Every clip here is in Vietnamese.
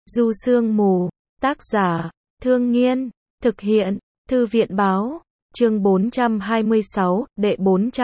Du Sương Mù, tác giả, Thương Nghiên, thực hiện, Thư viện báo, chương 426, đệ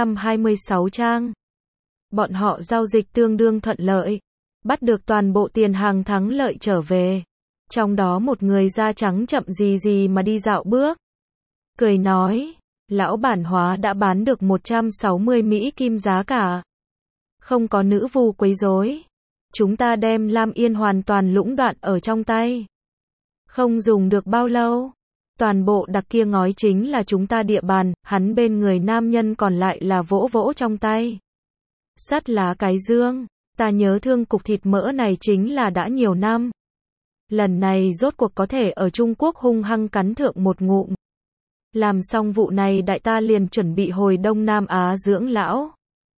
426 trang. Bọn họ giao dịch tương đương thuận lợi, bắt được toàn bộ tiền hàng thắng lợi trở về. Trong đó một người da trắng chậm gì mà đi dạo bước. Cười nói, lão bản hóa đã bán được 160 Mỹ kim giá cả. Không có nữ vu quấy rối. Chúng ta đem Lam Yên hoàn toàn lũng đoạn ở trong tay. Không dùng được bao lâu, toàn bộ đặc kia ngói chính là chúng ta địa bàn, hắn bên người nam nhân còn lại là vỗ vỗ trong tay. Sắt lá cái dương, ta nhớ thương cục thịt mỡ này chính là đã nhiều năm. Lần này rốt cuộc có thể ở Trung Quốc hung hăng cắn thượng một ngụm. Làm xong vụ này đại ta liền chuẩn bị hồi Đông Nam Á dưỡng lão.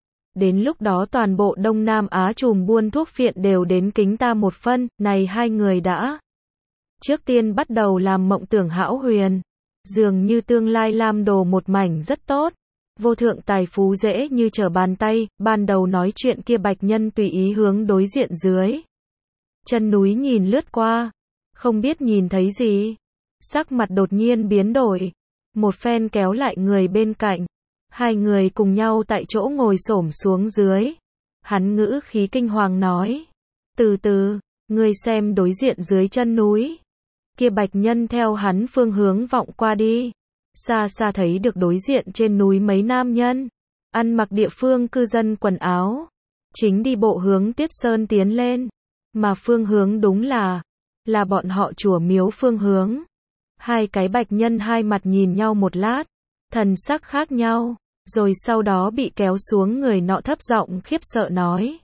Đến lúc đó toàn bộ Đông Nam Á chùm buôn thuốc phiện đều đến kính ta một phân, này hai người đã. Trước tiên bắt đầu làm mộng tưởng hão huyền. Dường như tương lai Lam Đồ một mảnh rất tốt. Vô thượng tài phú dễ như trở bàn tay, ban đầu nói chuyện kia bạch nhân tùy ý hướng đối diện dưới. Chân núi nhìn lướt qua, không biết nhìn thấy gì. Sắc mặt đột nhiên biến đổi. Một phen kéo lại người bên cạnh. Hai người cùng nhau tại chỗ ngồi xổm xuống dưới. Hắn ngữ khí kinh hoàng nói. Từ từ, ngươi xem đối diện dưới chân núi. Kia bạch nhân theo hắn phương hướng vọng qua đi. Xa xa thấy được đối diện trên núi mấy nam nhân. Ăn mặc địa phương cư dân quần áo. Chính đi bộ hướng Tiết Sơn tiến lên. Mà phương hướng đúng là bọn họ chùa miếu phương hướng. Hai cái bạch nhân hai mặt nhìn nhau một lát. Thần sắc khác nhau. Rồi sau đó bị kéo xuống người nọ thấp giọng khiếp sợ nói.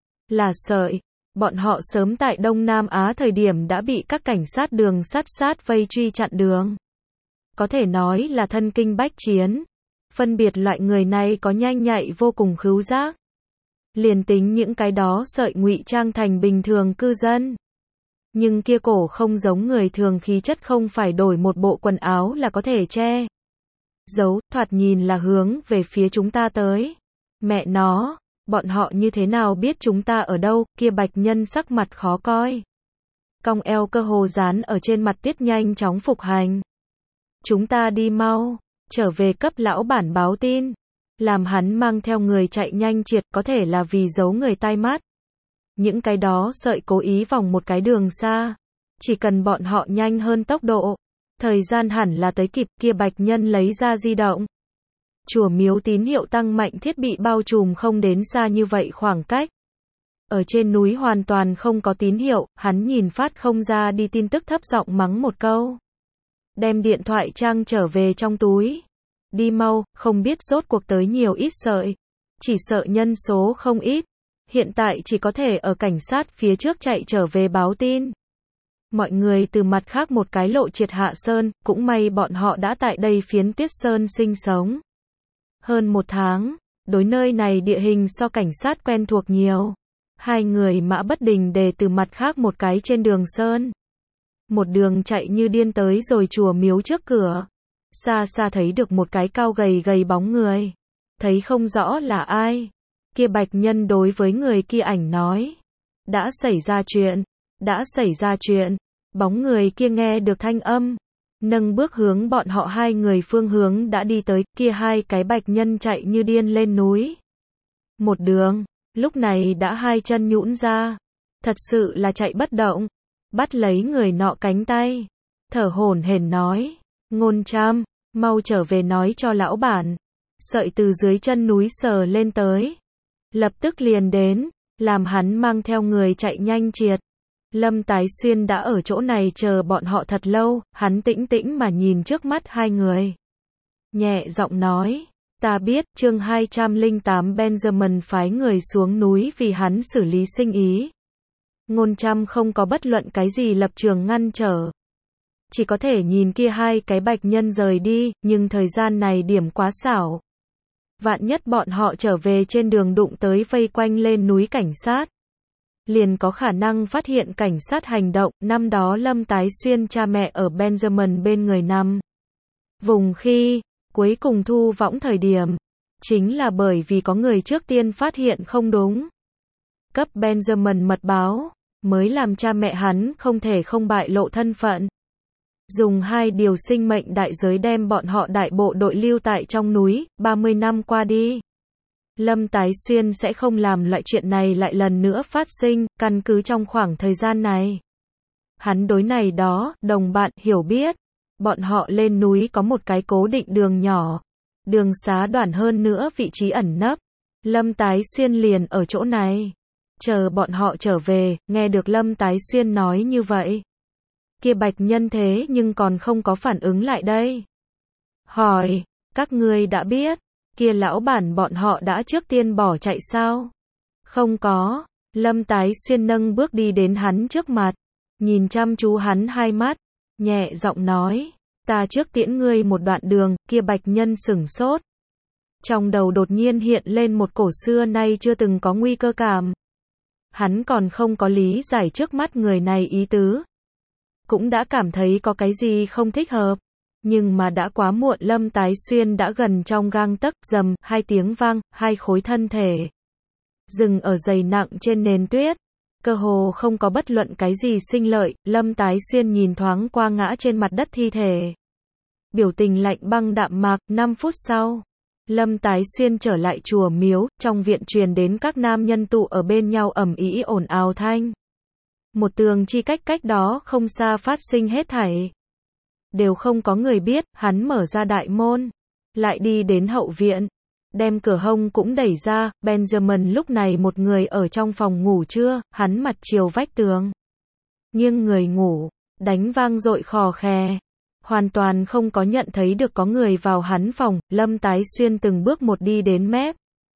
Là sợi. Bọn họ sớm tại Đông Nam Á thời điểm đã bị các cảnh sát đường sát vây truy chặn đường. Có thể nói là thân kinh bách chiến. Phân biệt loại người này có nhanh nhạy vô cùng khứu giác. Liền tính những cái đó sợi ngụy trang thành bình thường cư dân. Nhưng kia cổ không giống người thường khí chất, không phải đổi một bộ quần áo là có thể che giấu, thoạt nhìn là hướng về phía chúng ta tới. Mẹ nó, bọn họ như thế nào biết chúng ta ở đâu? Kia bạch nhân sắc mặt khó coi. Cong eo cơ hồ dán ở trên mặt Tiết nhanh chóng phục hành. Chúng ta đi mau, trở về cấp lão bản báo tin. Làm hắn mang theo người chạy nhanh triệt, có thể là vì giấu người tai mắt. Những cái đó sợi cố ý vòng một cái đường xa. Chỉ cần bọn họ nhanh hơn tốc độ. Thời gian hẳn là tới kịp. Kia bạch nhân lấy ra di động. Chùa miếu tín hiệu tăng mạnh thiết bị bao trùm không đến xa như vậy khoảng cách. Ở trên núi hoàn toàn không có tín hiệu, hắn nhìn phát không ra đi tin tức thấp giọng mắng một câu. Đem điện thoại trang trở về trong túi. Đi mau, không biết rốt cuộc tới nhiều ít sợi. Chỉ sợ nhân số không ít. Hiện tại chỉ có thể ở cảnh sát phía trước chạy trở về báo tin. Mọi người từ mặt khác một cái lộ triệt hạ sơn, cũng may bọn họ đã tại đây phiến Tiết Sơn sinh sống. Hơn một tháng, đối nơi này địa hình so cảnh sát quen thuộc nhiều. Hai người mã bất đình để từ mặt khác một cái trên đường sơn. Một đường chạy như điên tới rồi chùa miếu trước cửa. Xa xa thấy được một cái cao gầy bóng người. Thấy không rõ là ai. Kia bạch nhân đối với người kia ảnh nói. Đã xảy ra chuyện. Bóng người kia nghe được thanh âm. Nâng bước hướng bọn họ hai người phương hướng đã đi tới. Kia hai cái bạch nhân chạy như điên lên núi. Một đường, lúc này đã hai chân nhũn ra. Thật sự là chạy bất động. Bắt lấy người nọ cánh tay. Thở hổn hển nói. Ngôn Trăm, mau trở về nói cho lão bản. Sợi từ dưới chân núi sờ lên tới. Lập tức liền đến. Làm hắn mang theo người chạy nhanh triệt. Lâm Tái Xuyên đã ở chỗ này chờ bọn họ thật lâu. Hắn tĩnh tĩnh mà nhìn trước mắt hai người. Nhẹ giọng nói. Ta biết, chương 208 Benjamin phái người xuống núi vì hắn xử lý sinh ý. Ngôn Trăm không có bất luận cái gì lập trường ngăn trở. Chỉ có thể nhìn kia hai cái bạch nhân rời đi, nhưng thời gian này điểm quá xảo. Vạn nhất bọn họ trở về trên đường đụng tới vây quanh lên núi cảnh sát. Liền có khả năng phát hiện cảnh sát hành động. Năm đó Lâm Tái Xuyên cha mẹ ở Benjamin bên người nằm vùng khi cuối cùng thu võng thời điểm. Chính là bởi vì có người trước tiên phát hiện không đúng. Cấp Benjamin mật báo. mới làm cha mẹ hắn không thể không bại lộ thân phận. Dùng 2 điều sinh mệnh đại giới đem bọn họ đại bộ đội lưu tại trong núi, 30 năm qua đi. Lâm Tái Xuyên sẽ không làm loại chuyện này lại lần nữa phát sinh, căn cứ trong khoảng thời gian này. Hắn đối này đó, đồng bạn, hiểu biết. Bọn họ lên núi có một cái cố định đường nhỏ. Đường xá đoạn hơn nữa vị trí ẩn nấp. Lâm Tái Xuyên liền ở chỗ này. Chờ bọn họ trở về, nghe được Lâm Tái Xuyên nói như vậy. Kia bạch nhân thế nhưng còn không có phản ứng lại đây. Hỏi, các ngươi đã biết, kia lão bản bọn họ đã trước tiên bỏ chạy sao? Không có, Lâm Tái Xuyên nâng bước đi đến hắn trước mặt, nhìn chăm chú hắn 2 mắt, nhẹ giọng nói, ta trước tiễn ngươi một đoạn đường, kia bạch nhân sửng sốt. Trong đầu đột nhiên hiện lên một cổ xưa nay chưa từng có nguy cơ cảm. Hắn còn không có lý giải trước mắt người này ý tứ. Cũng đã cảm thấy có cái gì không thích hợp. Nhưng mà đã quá muộn, Lâm Tái Xuyên đã gần trong gang tấc, rầm, 2 tiếng vang, 2 khối thân thể dừng ở dày nặng trên nền tuyết. Cơ hồ không có bất luận cái gì sinh lợi, Lâm Tái Xuyên nhìn thoáng qua ngã trên mặt đất thi thể. Biểu tình lạnh băng đạm mạc, 5 phút sau. Lâm Tái Xuyên trở lại chùa miếu, trong viện truyền đến các nam nhân tụ ở bên nhau ầm ĩ ồn ào thanh. Một tường chi cách đó không xa phát sinh hết thảy. Đều không có người biết, hắn mở ra đại môn. Lại đi đến hậu viện. Đem cửa hông cũng đẩy ra, Benjamin lúc này một người ở trong phòng ngủ trưa, hắn mặt chiều vách tường. Nghiêng người ngủ, đánh vang dội khò khè. Hoàn toàn không có nhận thấy được có người vào hắn phòng, Lâm Tái Xuyên từng bước một đi đến mép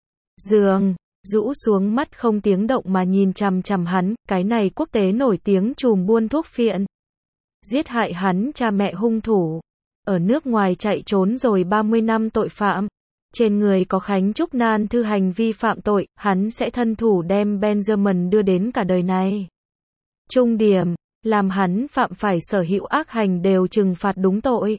giường, rũ xuống mắt không tiếng động mà nhìn chằm chằm hắn, cái này quốc tế nổi tiếng trùm buôn thuốc phiện. Giết hại hắn cha mẹ hung thủ. Ở nước ngoài chạy trốn rồi 30 năm tội phạm. Trên người có Khánh Trúc nan thư hành vi phạm tội, hắn sẽ thân thủ đem Benjamin đưa đến cả đời này. Trung điểm, làm hắn phạm phải sở hữu ác hành đều trừng phạt đúng tội.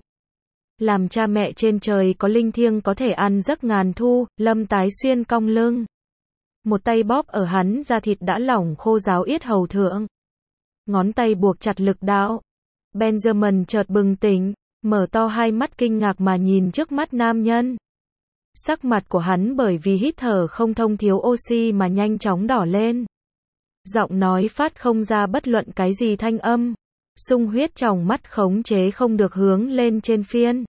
Làm cha mẹ trên trời có linh thiêng có thể ăn giấc ngàn thu, Lâm Tái Xuyên cong lưng. Một tay bóp ở hắn da thịt đã lỏng khô ráo yết hầu thượng. Ngón tay buộc chặt lực đạo. Benjamin chợt bừng tỉnh, mở to 2 mắt kinh ngạc mà nhìn trước mắt nam nhân. Sắc mặt của hắn bởi vì hít thở không thông thiếu oxy mà nhanh chóng đỏ lên. Giọng nói phát không ra bất luận cái gì thanh âm. Sung huyết trong mắt khống chế không được hướng lên trên phiên.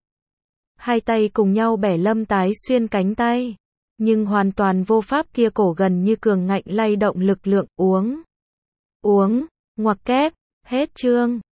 2 tay cùng nhau bẻ Lâm Tái Xuyên cánh tay. Nhưng hoàn toàn vô pháp, kia cổ gần như cường ngạnh lay động lực lượng, uống, ngoặc kép, hết chương.